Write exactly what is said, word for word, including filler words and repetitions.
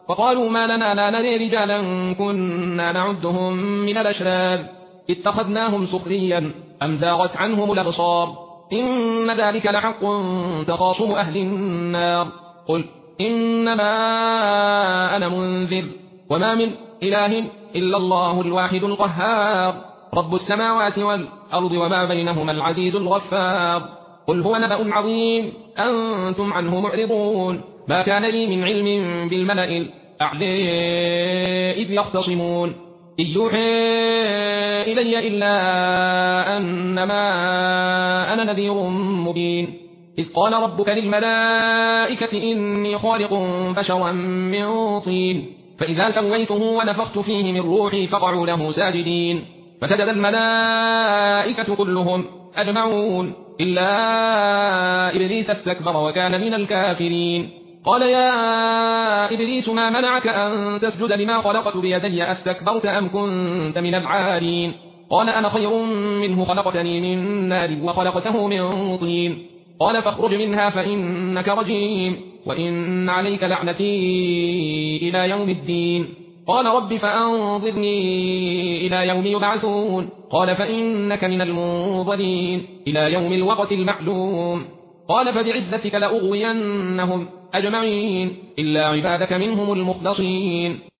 وقالوا ما لنا لا نري رجالا كنا نعدهم من الأشرار اتخذناهم سخريا أم زاغت عنهم الأبصار إن ذلك لحق تخاصم أهل النار قل إنما أنا منذر وما من إله إلا الله الواحد القهار رب السماوات والأرض وما بينهما العزيز الغفار قل هو نبأ عظيم أنتم عنه معرضون ما كان لي من علم بالملأ الأعلى إذ يختصمون إذ يوحي إلي إلا أنما أنا نذير مبين إذ قال ربك للملائكة إني خالق بشرا من طين فإذا سويته ونفخت فيه من روحي فقعوا له ساجدين فسجد الملائكة كلهم أجمعون إلا إبليس استكبر وكان من الكافرين قال يا إبليس ما منعك أن تسجد لما خلقت بيدي أستكبرت أم كنت من العالين قال أنا خير منه خلقتني من نار وخلقته من طين قال فاخرج منها فإنك رجيم وإن عليك لعنتي إلى يوم الدين قال رب فأنظرني إلى يوم يبعثون قال فإنك من المنظرين إلى يوم الوقت المعلوم قال فبعزتك لأغوينهم أجمعين إلا عبادك منهم المخلصين